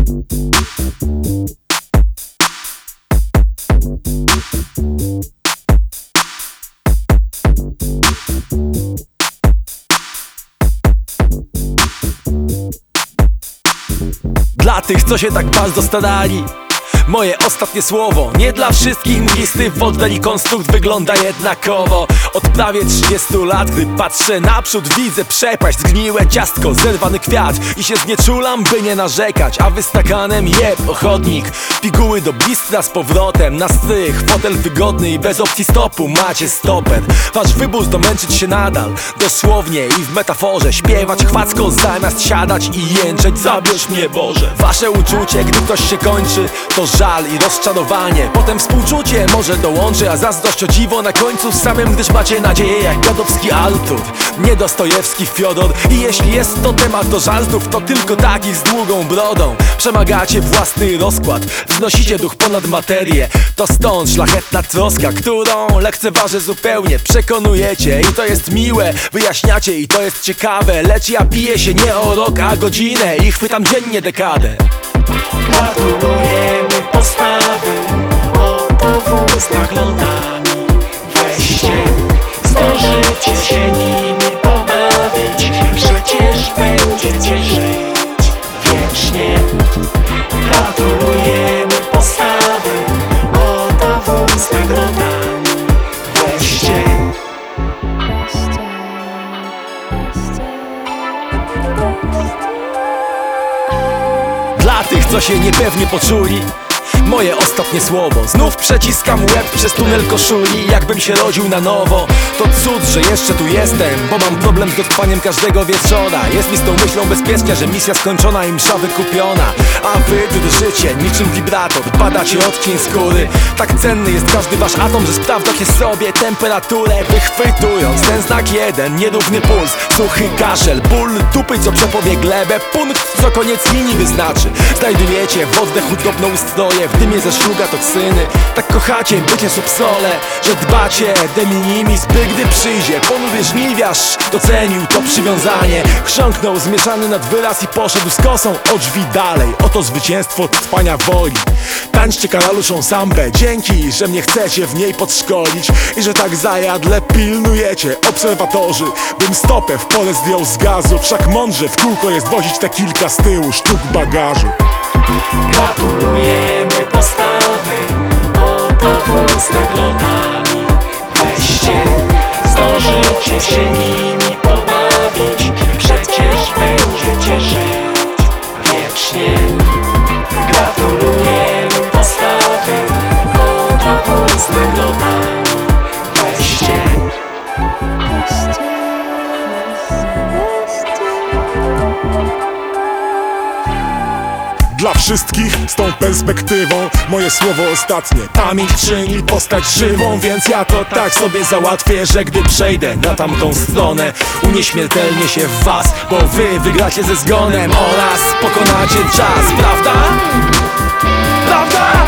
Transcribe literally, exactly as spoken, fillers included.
Dla tych, co się tak bardzo starali, moje ostatnie słowo. Nie dla wszystkich mglisty w oddali konstrukt wygląda jednakowo. Od prawie trzydziestu lat, gdy patrzę naprzód, widzę przepaść, zgniłe ciastko, zerwany kwiat i się znieczulam, by nie narzekać. A wystakanem jeb ochotnik, piguły do bistra z powrotem na strych, fotel wygodny i bez opcji stopu macie stoper. Wasz wybór to męczyć się nadal, dosłownie i w metaforze, śpiewać chwacko zamiast siadać i jęczeć: zabierz mnie Boże. Wasze uczucie, gdy ktoś się kończy, to żal i rozczarowanie, potem współczucie może dołączy, a zazdrość o dziwo na końcu samym, gdyż macie nadzieję jak Gadowski Artur, nie Dostojewski Fiodor. I jeśli jest to temat do żartów, to tylko takich z długą brodą. Przemagacie własny rozkład, wznosicie duch ponad materię. To stąd szlachetna troska, którą lekceważę zupełnie. Przekonujecie i to jest miłe, wyjaśniacie i to jest ciekawe, lecz ja biję się nie o rok, a godzinę i chwytam dziennie dekadę. Gratulujemy postawy, oto w ustach lodami. Weźcie, zdążycie się nimi pobawić, przecież będziecie żyć wiecznie. Gratulujemy postawy, oto w ustach lodami. Weźcie. Dla tych, co się niepewnie poczuli, moje ostatnie słowo. Znów przeciskam łeb przez tunel koszuli, jakbym się rodził na nowo. To cud, że jeszcze tu jestem, bo mam problem z dotrwaniem każdego wieczora. Jest mi z tą myślą bezpiecznia, że misja skończona i msza wykupiona. A wy drżycie niczym wibrator, badacie odcień skóry. Tak cenny jest każdy wasz atom, że sprawdzacie sobie temperaturę, wychwytując ten znak jeden, nierówny puls, suchy kaszel, ból dupy, co przepowie glebę, punkt, co koniec linii wyznaczy. Znajdujecie w oddechu drobną ustroje, w dymie ze szluga toksyny. Tak kochacie bycie subsole, że dbacie de minimis, by gdy przyjdzie ponury żniwiarz, docenił to przywiązanie. Chrząknął zmieszany nad wyraz i poszedł z kosą o drzwi dalej. Oto zwycięstwo trwania woli. Tańczcie karaluszą sambę, dzięki, że mnie chcecie w niej podszkolić i że tak zajadle pilnujecie, obserwatorzy, bym stopę w pole zdjął z gazu. Wszak mądrze w kółko jest wozić te kilka z tyłu sztuk bagażu. Gratulujemy postawy, oto w ustach lodami. Weźcie, zdążycie się nimi pobawić, przecież będziecie żyć wiecznie. Gratulujemy postawy, oto w ustach lodami. Weźcie. Dla wszystkich z tą perspektywą moje słowo ostatnie. Pamięć czyni postać żywą, więc ja to tak sobie załatwię, że gdy przejdę na tamtą stronę, unieśmiertelnię się w was, bo wy wygracie ze zgonem oraz pokonacie czas, prawda? Prawda?